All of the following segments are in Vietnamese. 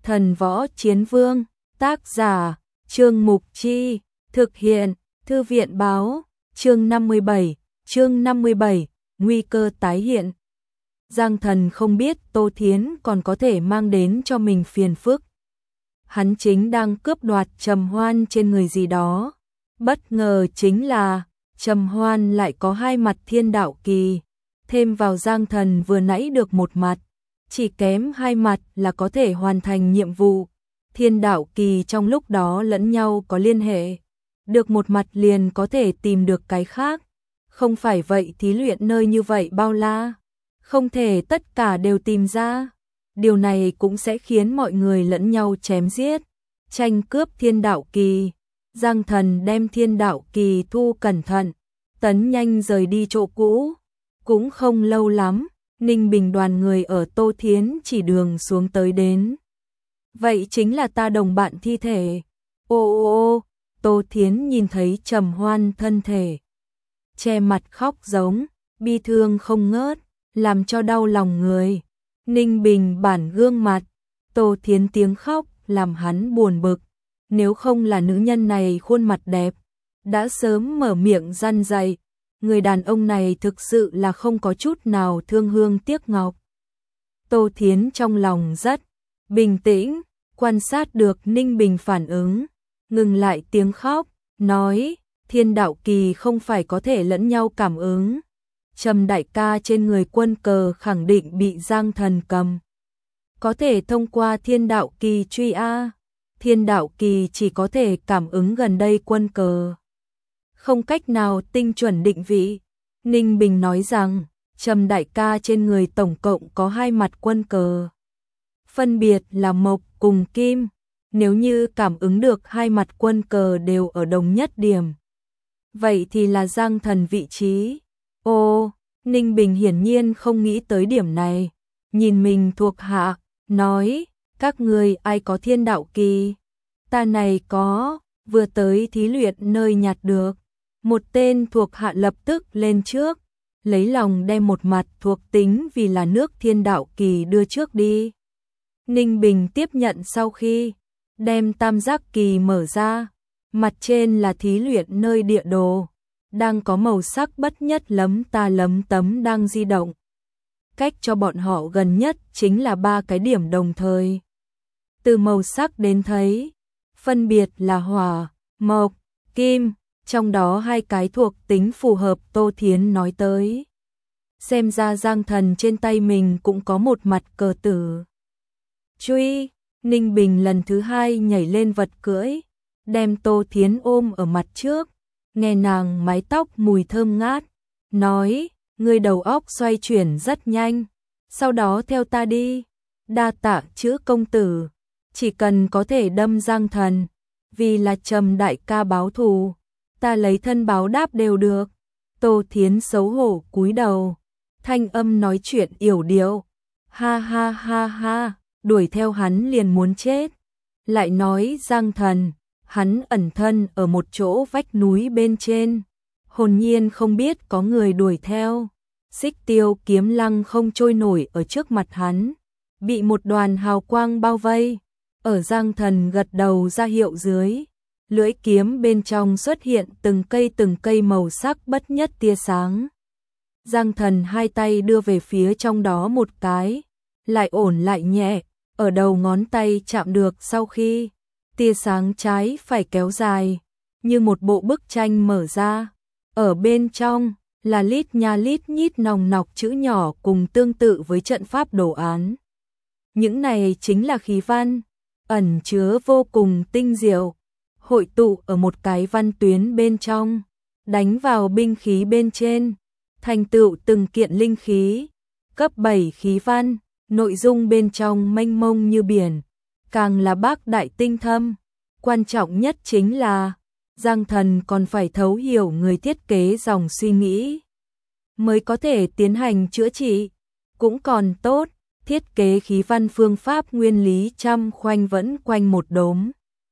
Thần Võ Chiến Vương, tác giả, Trương Mục Chi, thực hiện, Thư viện báo, chương 57, nguy cơ tái hiện. Giang Thần không biết Tô Thiến còn có thể mang đến cho mình phiền phức. Hắn chính đang cướp đoạt Trầm Hoan trên người gì đó. Bất ngờ chính là, Trầm Hoan lại có 2 mặt thiên đạo kỳ, thêm vào Giang Thần vừa nãy được 1 mặt. Chỉ kém 2 mặt là có thể hoàn thành nhiệm vụ. Thiên đạo kỳ trong lúc đó lẫn nhau có liên hệ. Được 1 mặt liền có thể tìm được cái khác. Không phải vậy thí luyện nơi như vậy bao la. Không thể tất cả đều tìm ra. Điều này cũng sẽ khiến mọi người lẫn nhau chém giết. Tranh cướp thiên đạo kỳ. Giang Thần đem thiên đạo kỳ thu cẩn thận. Tấn nhanh rời đi chỗ cũ. Cũng không lâu lắm. Ninh Bình đoàn người ở Tô Thiến chỉ đường xuống tới đến. Vậy chính là ta đồng bạn thi thể. Ô, Tô Thiến nhìn thấy Trầm Hoan thân thể. Che mặt khóc giống, bi thương không ngớt, làm cho đau lòng người. Ninh Bình bản gương mặt, Tô Thiến tiếng khóc làm hắn buồn bực. Nếu không là nữ nhân này khuôn mặt đẹp, đã sớm mở miệng răn dạy. Người đàn ông này thực sự là không có chút nào thương hương tiếc ngọc. Tô Thiến trong lòng rất bình tĩnh, quan sát được Ninh Bình phản ứng, ngừng lại tiếng khóc, nói, thiên đạo kỳ không phải có thể lẫn nhau cảm ứng. Trầm đại ca trên người quân cờ khẳng định bị Giang Thần cầm. Có thể thông qua thiên đạo kỳ truy A. Thiên đạo kỳ chỉ có thể cảm ứng gần đây quân cờ. Không cách nào tinh chuẩn định vị. Ninh Bình nói rằng, Trầm đại ca trên người tổng cộng có 2 mặt quân cờ. Phân biệt là mộc cùng kim. Nếu như cảm ứng được 2 mặt quân cờ đều ở đồng nhất điểm, vậy thì là Giang Thần vị trí. Ô, Ninh Bình hiển nhiên không nghĩ tới điểm này. Nhìn mình thuộc hạ, nói, các người ai có thiên đạo kỳ? Ta này có, vừa tới thí luyện nơi nhặt được. Một tên thuộc hạ lập tức lên trước, lấy lòng đem 1 mặt thuộc tính vì là nước thiên đạo kỳ đưa trước đi. Ninh Bình tiếp nhận sau khi đem tam giác kỳ mở ra, mặt trên là thí luyện nơi địa đồ, đang có màu sắc bất nhất lấm ta lấm tấm đang di động. Cách cho bọn họ gần nhất chính là 3 cái điểm đồng thời. Từ màu sắc đến thấy, phân biệt là hỏa, mộc, kim, trong đó 2 cái thuộc tính phù hợp Tô Thiến nói tới. Xem ra Giang Thần trên tay mình cũng có 1 mặt cờ tử. Truy, Ninh Bình lần thứ 2 nhảy lên vật cưỡi, đem Tô Thiến ôm ở mặt trước, nghe nàng mái tóc mùi thơm ngát, nói, người đầu óc xoay chuyển rất nhanh, sau đó theo ta đi, đa tạ chữ công tử, chỉ cần có thể đâm Giang Thần, vì là Trầm đại ca báo thù, ta lấy thân báo đáp đều được. Tô Thiến xấu hổ cúi đầu, thanh âm nói chuyện yểu điệu, ha ha ha ha, đuổi theo hắn liền muốn chết. Lại nói Giang Thần, hắn ẩn thân ở một chỗ vách núi bên trên, hồn nhiên không biết có người đuổi theo. Xích Tiêu kiếm lăng không trôi nổi ở trước mặt hắn, bị một đoàn hào quang bao vây. Ở Giang Thần gật đầu ra hiệu dưới, lưỡi kiếm bên trong xuất hiện từng cây màu sắc bất nhất tia sáng. Giang Thần 2 tay đưa về phía trong đó một cái, lại ổn lại nhẹ, ở đầu ngón tay chạm được sau khi tia sáng trái phải kéo dài, như một bộ bức tranh mở ra. Ở bên trong là lít nha lít nhít nòng nọc chữ nhỏ cùng tương tự với trận pháp đồ án. Những này chính là khí văn, ẩn chứa vô cùng tinh diệu, hội tụ ở một cái văn tuyến bên trong, đánh vào binh khí bên trên, thành tựu từng kiện linh khí, cấp 7 khí văn, nội dung bên trong mênh mông như biển, càng là bác đại tinh thâm. Quan trọng nhất chính là, Giang Thần còn phải thấu hiểu người thiết kế dòng suy nghĩ, mới có thể tiến hành chữa trị. Cũng còn tốt, thiết kế khí văn phương pháp nguyên lý trăm khoanh vẫn quanh một đốm.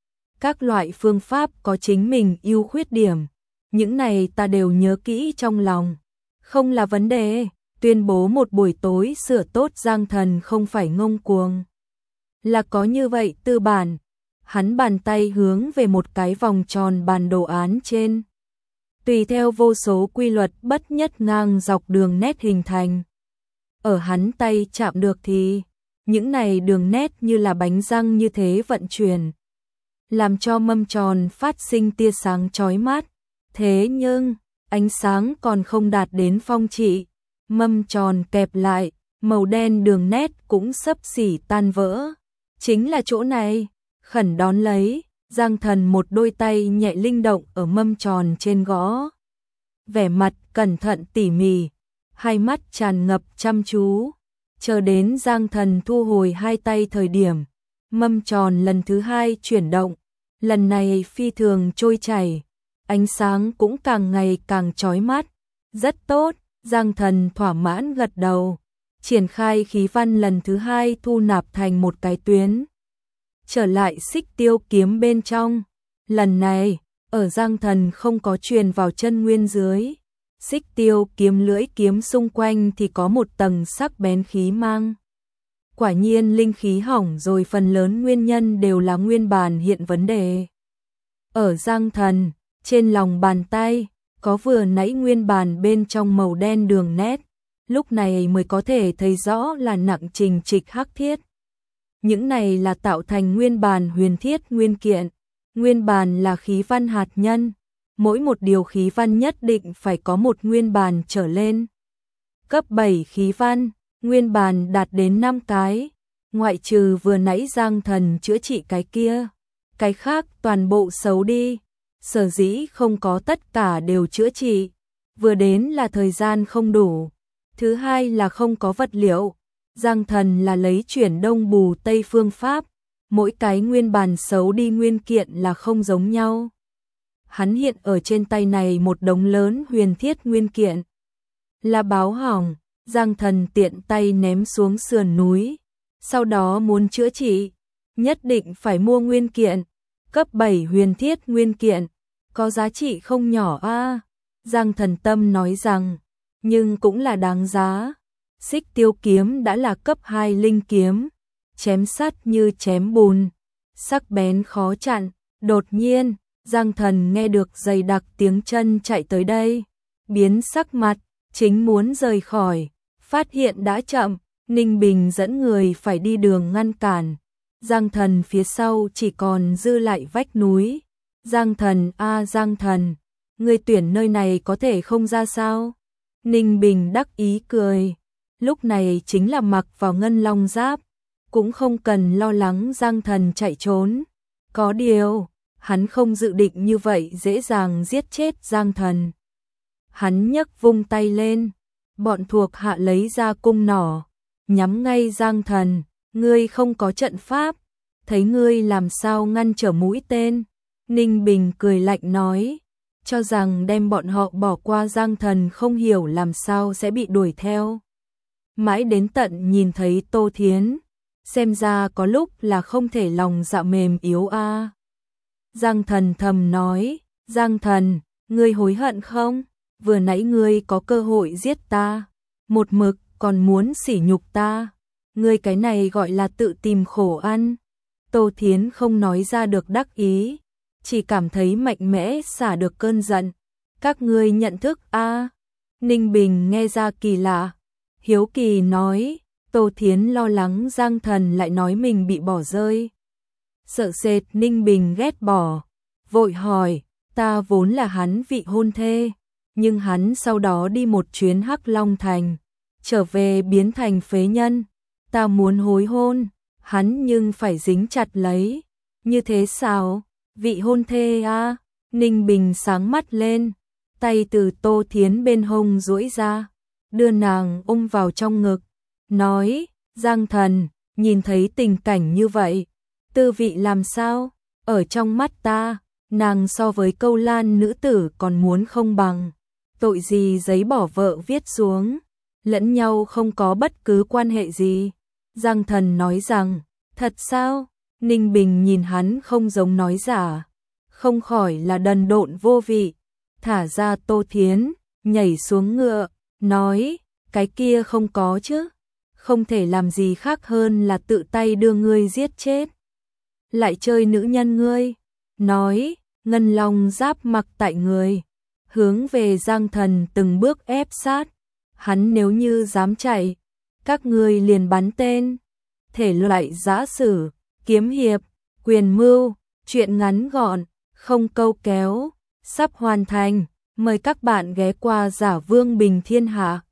Các loại phương pháp có chính mình ưu khuyết điểm, những này ta đều nhớ kỹ trong lòng, không là vấn đề. Tuyên bố một buổi tối sửa tốt Giang Thần không phải ngông cuồng, là có như vậy tư bản. Hắn bàn tay hướng về một cái vòng tròn bàn đồ án trên. Tùy theo vô số quy luật bất nhất ngang dọc đường nét hình thành. Ở hắn tay chạm được thì, những này đường nét như là bánh răng như thế vận chuyển. Làm cho mâm tròn phát sinh tia sáng chói mắt. Thế nhưng, ánh sáng còn không đạt đến phong trị. Mâm tròn kẹp lại, màu đen đường nét cũng xấp xỉ tan vỡ. Chính là chỗ này, khẩn đón lấy, Giang Thần một đôi tay nhẹ linh động ở mâm tròn trên gõ. Vẻ mặt cẩn thận tỉ mỉ, hai mắt tràn ngập chăm chú. Chờ đến Giang Thần thu hồi hai tay thời điểm, mâm tròn lần thứ hai chuyển động, lần này phi thường trôi chảy, ánh sáng cũng càng ngày càng chói mắt. Rất tốt, Giang Thần thỏa mãn gật đầu, triển khai khí văn lần thứ hai thu nạp thành một cái tuyến. Trở lại Xích Tiêu kiếm bên trong, lần này, ở Giang Thần không có truyền vào chân nguyên dưới. Xích Tiêu kiếm lưỡi kiếm xung quanh thì có một tầng sắc bén khí mang. Quả nhiên linh khí hỏng rồi, phần lớn nguyên nhân đều là nguyên bản hiện vấn đề. Ở Giang Thần, trên lòng bàn tay, có vừa nãy nguyên bản bên trong màu đen đường nét, lúc này mới có thể thấy rõ là nặng trình trịch hắc thiết. Những này là tạo thành nguyên bản huyền thiết nguyên kiện, nguyên bản là khí văn hạt nhân. Mỗi một điều khí văn nhất định phải có một nguyên bản trở lên. Cấp 7 khí văn, nguyên bản đạt đến 5 cái, ngoại trừ vừa nãy Giang Thần chữa trị cái kia. Cái khác toàn bộ xấu đi, sở dĩ không có tất cả đều chữa trị. Vừa đến là thời gian không đủ, thứ hai là không có vật liệu. Giang Thần là lấy chuyển đông bù tây phương pháp, mỗi cái nguyên bản xấu đi nguyên kiện là không giống nhau. Hắn hiện ở trên tay này một đống lớn huyền thiết nguyên kiện. Là báo hỏng, Giang Thần tiện tay ném xuống sườn núi. Sau đó muốn chữa trị, nhất định phải mua nguyên kiện. Cấp 7 huyền thiết nguyên kiện, có giá trị không nhỏ a. Giang Thần tâm nói rằng, nhưng cũng là đáng giá. Xích Tiêu kiếm đã là cấp 2 linh kiếm, chém sắt như chém bùn, sắc bén khó chặn. Đột nhiên, Giang Thần nghe được dày đặc tiếng chân chạy tới đây, biến sắc mặt, chính muốn rời khỏi, phát hiện đã chậm, Ninh Bình dẫn người phải đi đường ngăn cản. Giang Thần phía sau chỉ còn dư lại vách núi. Giang Thần a Giang Thần, ngươi tuyển nơi này có thể không ra sao? Ninh Bình đắc ý cười, lúc này chính là mặc vào ngân long giáp, cũng không cần lo lắng Giang Thần chạy trốn. Có điều, hắn không dự định như vậy dễ dàng giết chết Giang Thần. Hắn nhấc vung tay lên, bọn thuộc hạ lấy ra cung nỏ, nhắm ngay Giang Thần. Ngươi không có trận pháp, thấy ngươi làm sao ngăn trở mũi tên. Ninh Bình cười lạnh nói, cho rằng đem bọn họ bỏ qua Giang Thần không hiểu làm sao sẽ bị đuổi theo. Mãi đến tận nhìn thấy Tô Thiến, xem ra có lúc là không thể lòng dạ mềm yếu a. Giang Thần thầm nói, Giang Thần, ngươi hối hận không? Vừa nãy ngươi có cơ hội giết ta, một mực còn muốn sỉ nhục ta. Ngươi cái này gọi là tự tìm khổ ăn. Tô Thiến không nói ra được đắc ý, chỉ cảm thấy mạnh mẽ xả được cơn giận. Các ngươi nhận thức a? Ninh Bình nghe ra kỳ lạ, hiếu kỳ nói. Tô Thiến lo lắng Giang Thần lại nói mình bị bỏ rơi, sợ sệt Ninh Bình ghét bỏ, vội hỏi, ta vốn là hắn vị hôn thê, nhưng hắn sau đó đi một chuyến Hắc Long Thành, trở về biến thành phế nhân, ta muốn hối hôn, hắn nhưng phải dính chặt lấy. Như thế sao? Vị hôn thê à? Ninh Bình sáng mắt lên, tay từ Tô Thiến bên hông duỗi ra, đưa nàng ôm vào trong ngực, nói, Giang Thần, nhìn thấy tình cảnh như vậy, tư vị làm sao? Ở trong mắt ta, nàng so với Câu Lan nữ tử còn muốn không bằng. Tội gì giấy bỏ vợ viết xuống, lẫn nhau không có bất cứ quan hệ gì. Giang Thần nói rằng, thật sao? Ninh Bình nhìn hắn không giống nói giả, không khỏi là đần độn vô vị, thả ra Tô Thiến, nhảy xuống ngựa, nói, cái kia không có chứ. không thể làm gì khác hơn là tự tay đưa ngươi giết chết. Lại chơi nữ nhân ngươi, nói, Ngân Long Giáp mặc tại người, hướng về Giang Thần từng bước ép sát, hắn nếu như dám chạy, các ngươi liền bắn tên. Thể loại giã sử, kiếm hiệp, quyền mưu, truyện ngắn gọn, không câu kéo, sắp hoàn thành, mời các bạn ghé qua Giả Vương Bình Thiên Hạ.